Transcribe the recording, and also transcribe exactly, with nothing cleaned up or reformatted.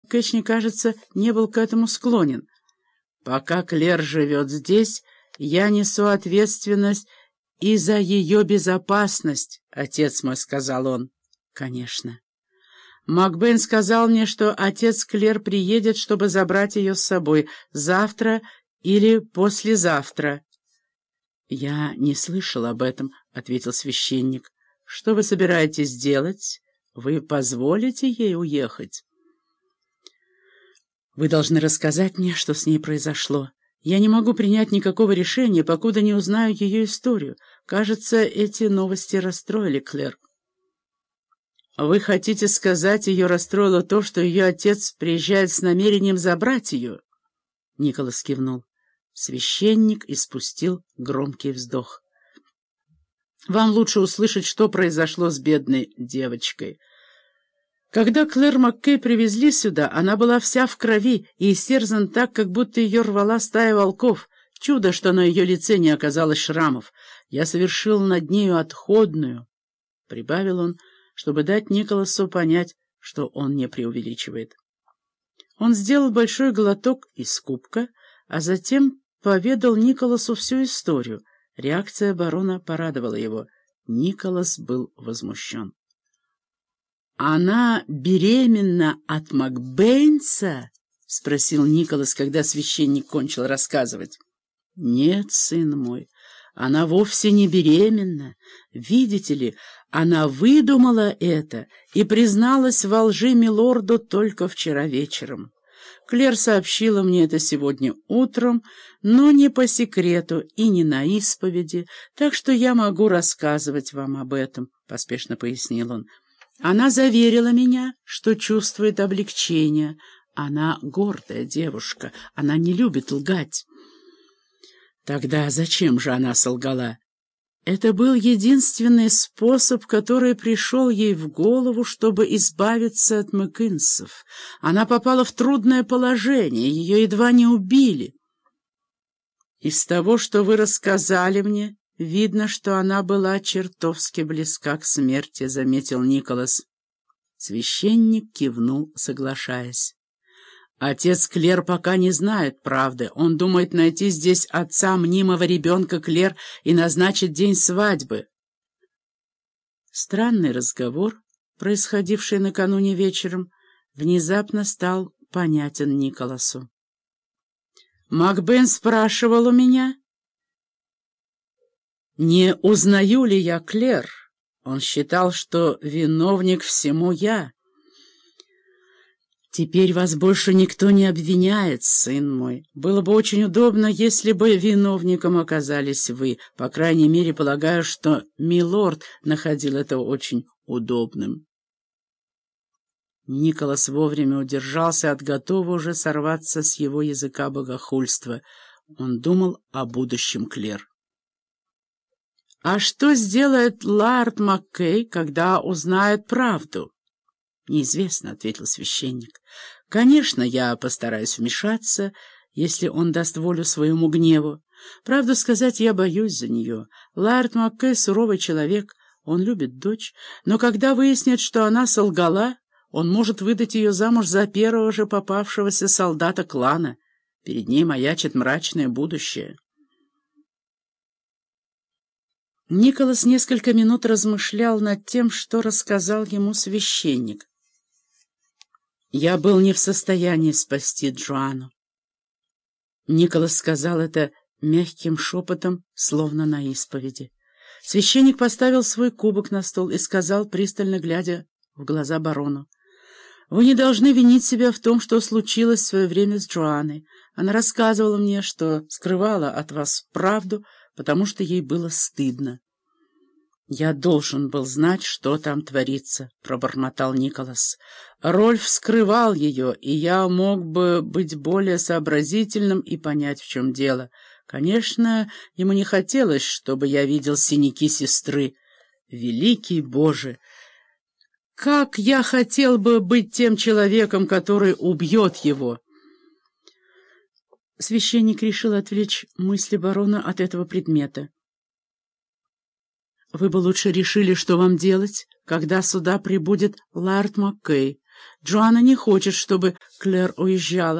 МакКэчни, кажется, не был к этому склонен. «Пока Клэр живет здесь, я несу ответственность и за ее безопасность, отец мой», — сказал он. «Конечно». «МакБэйн сказал мне, что отец Клэр приедет, чтобы забрать ее с собой завтра или послезавтра». «Я не слышал об этом», — ответил священник. «Что вы собираетесь делать? Вы позволите ей уехать?» «Вы должны рассказать мне, что с ней произошло. Я не могу принять никакого решения, покуда не узнаю ее историю. Кажется, эти новости расстроили Клэр». «Вы хотите сказать, ее расстроило то, что ее отец приезжает с намерением забрать ее?» Николас кивнул. Священник испустил громкий вздох. «Вам лучше услышать, что произошло с бедной девочкой. Когда Клэр МакКей привезли сюда, она была вся в крови и истерзана так, как будто ее рвала стая волков. Чудо, что на ее лице не оказалось шрамов. Я совершил над нею отходную», — прибавил он, чтобы дать Николасу понять, что он не преувеличивает. Он сделал большой глоток из кубка, а затем поведал Николасу всю историю. Реакция барона порадовала его. Николас был возмущен. «Она беременна от МакБэйнса?» — спросил Николас, когда священник кончил рассказывать. «Нет, сын мой, она вовсе не беременна. Видите ли, она выдумала это и призналась во лжи милорду только вчера вечером. Клэр сообщила мне это сегодня утром, но не по секрету и не на исповеди, так что я могу рассказывать вам об этом», — поспешно пояснил он. «Она заверила меня, что чувствует облегчение. Она гордая девушка, она не любит лгать». «Тогда зачем же она солгала?» Это был единственный способ, который пришел ей в голову, чтобы избавиться от Макинсов. Она попала в трудное положение, ее едва не убили. «Из того, что вы рассказали мне, видно, что она была чертовски близка к смерти», — заметил Николас. Священник кивнул, соглашаясь. «Отец Клэр пока не знает правды. Он думает найти здесь отца мнимого ребенка Клэр и назначить день свадьбы». Странный разговор, происходивший накануне вечером, внезапно стал понятен Николасу. «МакБэйн спрашивал у меня, не узнаю ли я Клэр. Он считал, что виновник всему я. Теперь вас больше никто не обвиняет, сын мой. Было бы очень удобно, если бы виновником оказались вы. По крайней мере, полагаю, что милорд находил это очень удобным». Николас вовремя удержался от готового уже сорваться с его языка богохульства. Он думал о будущем Клэр. «А что сделает лорд МакКей, когда узнает правду?» «Неизвестно», — ответил священник. «Конечно, я постараюсь вмешаться, если он даст волю своему гневу. Правду сказать, я боюсь за нее. Лорд МакКей — суровый человек, он любит дочь, но когда выяснит, что она солгала, он может выдать ее замуж за первого же попавшегося солдата клана. Перед ней маячит мрачное будущее». Николас несколько минут размышлял над тем, что рассказал ему священник. «Я был не в состоянии спасти Джоанну». Николас сказал это мягким шепотом, словно на исповеди. Священник поставил свой кубок на стол и сказал, пристально глядя в глаза барону: «Вы не должны винить себя в том, что случилось в свое время с Джоанной. Она рассказывала мне, что скрывала от вас правду, потому что ей было стыдно». «Я должен был знать, что там творится», — пробормотал Николас. «Рольф скрывал ее, и я мог бы быть более сообразительным и понять, в чем дело. Конечно, ему не хотелось, чтобы я видел синяки сестры. Великий Боже! Как я хотел бы быть тем человеком, который убьет его!» Священник решил отвлечь мысли барона от этого предмета. «Вы бы лучше решили, что вам делать, когда сюда прибудет лорд МакКей. Джоанна не хочет, чтобы Клэр уезжала.